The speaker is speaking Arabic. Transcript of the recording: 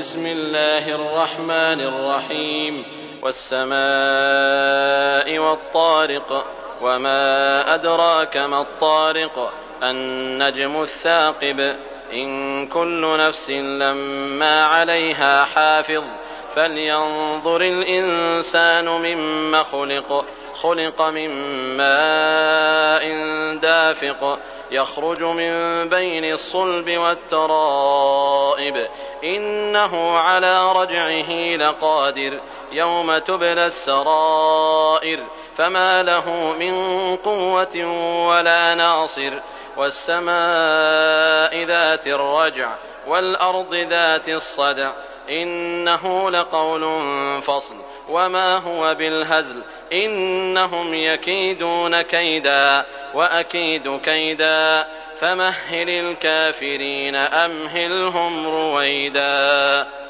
بسم الله الرحمن الرحيم والسماء والطارق وما أدراك ما الطارق النجم الثاقب إن كل نفس لما عليها حافظ فلينظر الإنسان مما خلق من ماء دافق يخرج من بين الصلب والترائب إنه على رجعه لقادر يوم تبلى السرائر فما له من قوة ولا ناصر والسماء ذات الرجع والأرض ذات الصدع إنه لقول فصل وما هو بالهزل إنهم يكيدون كيدا وأكيد كيدا فمهل الكافرين أمهلهم رويدا.